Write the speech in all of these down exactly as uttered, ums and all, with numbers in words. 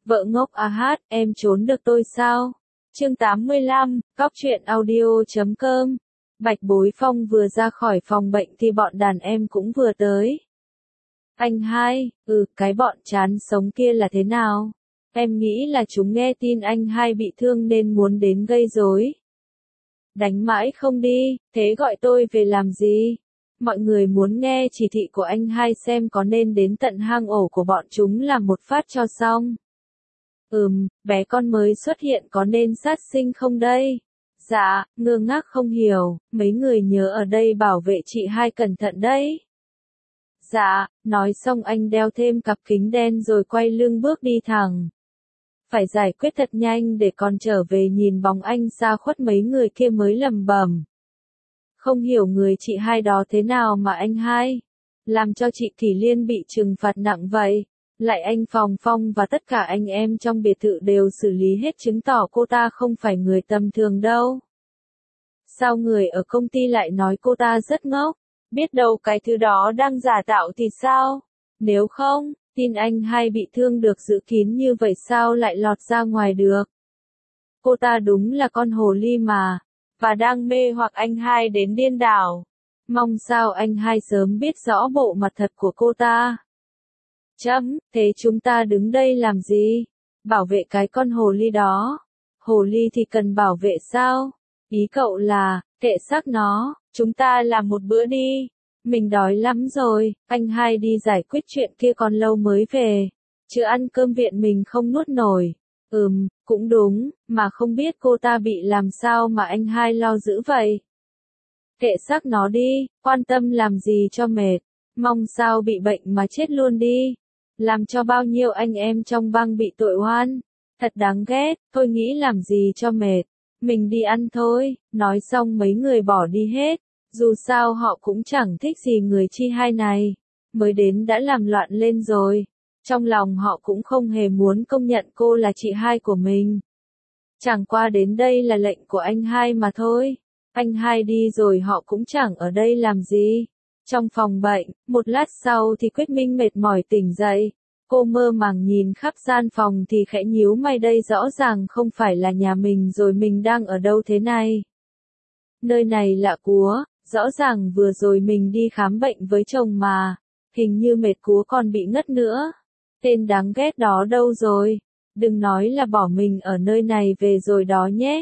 Vợ ngốc a hát, em trốn được tôi sao? Chương tám mươi lăm, cóc truyện audio chấm com. Bạch Bối Phong vừa ra khỏi phòng bệnh thì bọn đàn em cũng vừa tới. Anh hai, ừ, cái bọn chán sống kia là thế nào? Em nghĩ là chúng nghe tin anh hai bị thương nên muốn đến gây rối. Đánh mãi không đi, thế gọi tôi về làm gì? Mọi người muốn nghe chỉ thị của anh hai xem có nên đến tận hang ổ của bọn chúng làm một phát cho xong. Ừm, bé con mới xuất hiện có nên sát sinh không đây? Dạ, ngơ ngác không hiểu, mấy người nhớ ở đây bảo vệ chị hai cẩn thận đấy. Dạ, nói xong anh đeo thêm cặp kính đen rồi quay lưng bước đi thẳng. Phải giải quyết thật nhanh để còn trở về nhìn bóng anh xa khuất mấy người kia mới lầm bầm. Không hiểu người chị hai đó thế nào mà anh hai làm cho chị Kỳ Liên bị trừng phạt nặng vậy. Lại anh Phòng Phong và tất cả anh em trong biệt thự đều xử lý hết chứng tỏ cô ta không phải người tầm thường đâu. Sao người ở công ty lại nói cô ta rất ngốc? Biết đâu cái thứ đó đang giả tạo thì sao? Nếu không, tin anh hai bị thương được giữ kín như vậy sao lại lọt ra ngoài được? Cô ta đúng là con hồ ly mà, và đang mê hoặc anh hai đến điên đảo. Mong sao anh hai sớm biết rõ bộ mặt thật của cô ta. Chấm, thế chúng ta đứng đây làm gì? Bảo vệ cái con hồ ly đó. Hồ ly thì cần bảo vệ sao? Ý cậu là, kệ xác nó, chúng ta làm một bữa đi. Mình đói lắm rồi, anh hai đi giải quyết chuyện kia còn lâu mới về. Chứ ăn cơm viện mình không nuốt nổi. Ừm, cũng đúng, mà không biết cô ta bị làm sao mà anh hai lo dữ vậy. Kệ xác nó đi, quan tâm làm gì cho mệt. Mong sao bị bệnh mà chết luôn đi. Làm cho bao nhiêu anh em trong bang bị tội oan. Thật đáng ghét, thôi nghĩ làm gì cho mệt. Mình đi ăn thôi, nói xong mấy người bỏ đi hết. Dù sao họ cũng chẳng thích gì người chi hai này. Mới đến đã làm loạn lên rồi. Trong lòng họ cũng không hề muốn công nhận cô là chị hai của mình. Chẳng qua đến đây là lệnh của anh hai mà thôi. Anh hai đi rồi họ cũng chẳng ở đây làm gì. Trong phòng bệnh, một lát sau thì Quyết Minh mệt mỏi tỉnh dậy. Cô mơ màng nhìn khắp gian phòng thì khẽ nhíu mày, đây rõ ràng không phải là nhà mình rồi, mình đang ở đâu thế này? Nơi này lạ quá, rõ ràng vừa rồi mình đi khám bệnh với chồng mà. Hình như mệt quá còn bị ngất nữa. Tên đáng ghét đó đâu rồi? Đừng nói là bỏ mình ở nơi này về rồi đó nhé.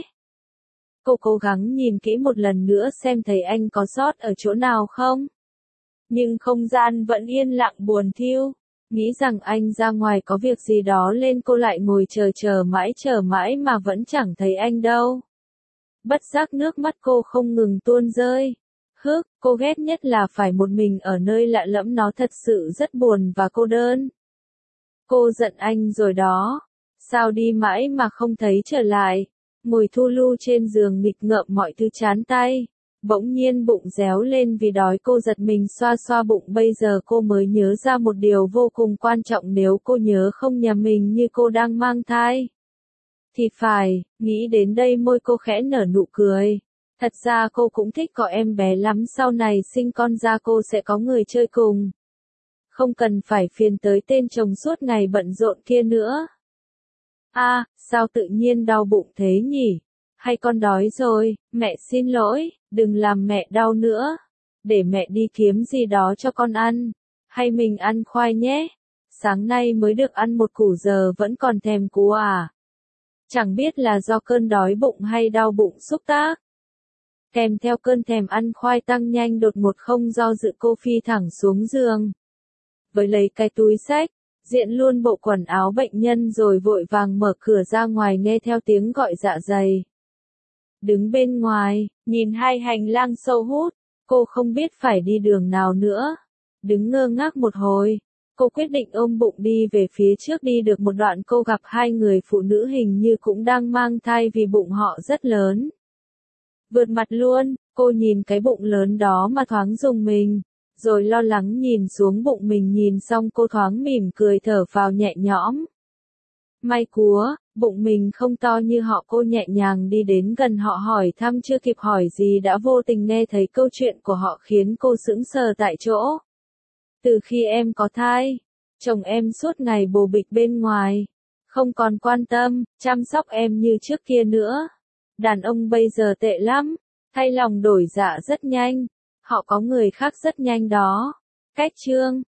Cô cố gắng nhìn kỹ một lần nữa xem thấy anh có sót ở chỗ nào không. Nhưng không gian vẫn yên lặng buồn thiu. Nghĩ rằng anh ra ngoài có việc gì đó lên, cô lại ngồi chờ chờ mãi chờ mãi mà vẫn chẳng thấy anh đâu. Bất giác nước mắt cô không ngừng tuôn rơi. Hức, cô ghét nhất là phải một mình ở nơi lạ lẫm, nó thật sự rất buồn và cô đơn. Cô giận anh rồi đó. Sao đi mãi mà không thấy trở lại? Ngồi thu lu trên giường nghịch ngợm mọi thứ chán tay. Bỗng nhiên bụng réo lên vì đói, cô giật mình xoa xoa bụng, bây giờ cô mới nhớ ra một điều vô cùng quan trọng, nếu cô nhớ không nhầm mình như cô đang mang thai. Thì phải, nghĩ đến đây môi cô khẽ nở nụ cười. Thật ra cô cũng thích có em bé lắm, sau này sinh con ra cô sẽ có người chơi cùng. Không cần phải phiền tới tên chồng suốt ngày bận rộn kia nữa. À, sao tự nhiên đau bụng thế nhỉ? Hay con đói rồi, mẹ xin lỗi, đừng làm mẹ đau nữa. Để mẹ đi kiếm gì đó cho con ăn. Hay mình ăn khoai nhé. Sáng nay mới được ăn một củ giờ vẫn còn thèm cú à. Chẳng biết là do cơn đói bụng hay đau bụng xúc tác. Kèm theo cơn thèm ăn khoai tăng nhanh đột ngột, không do dự cô phi thẳng xuống giường. Với lấy cái túi xách, diện luôn bộ quần áo bệnh nhân rồi vội vàng mở cửa ra ngoài, nghe theo tiếng gọi dạ dày. Đứng bên ngoài, nhìn hai hành lang sâu hút, cô không biết phải đi đường nào nữa. Đứng ngơ ngác một hồi, cô quyết định ôm bụng đi về phía trước. Đi được một đoạn cô gặp hai người phụ nữ hình như cũng đang mang thai vì bụng họ rất lớn. Vượt mặt luôn, cô nhìn cái bụng lớn đó mà thoáng rùng mình, rồi lo lắng nhìn xuống bụng mình, nhìn xong cô thoáng mỉm cười thở phào nhẹ nhõm. May quá, bụng mình không to như họ. Cô nhẹ nhàng đi đến gần họ hỏi thăm, chưa kịp hỏi gì đã vô tình nghe thấy câu chuyện của họ khiến cô sững sờ tại chỗ. Từ khi em có thai, chồng em suốt ngày bồ bịch bên ngoài, không còn quan tâm, chăm sóc em như trước kia nữa. Đàn ông bây giờ tệ lắm, thay lòng đổi dạ rất nhanh, họ có người khác rất nhanh đó. Cách chương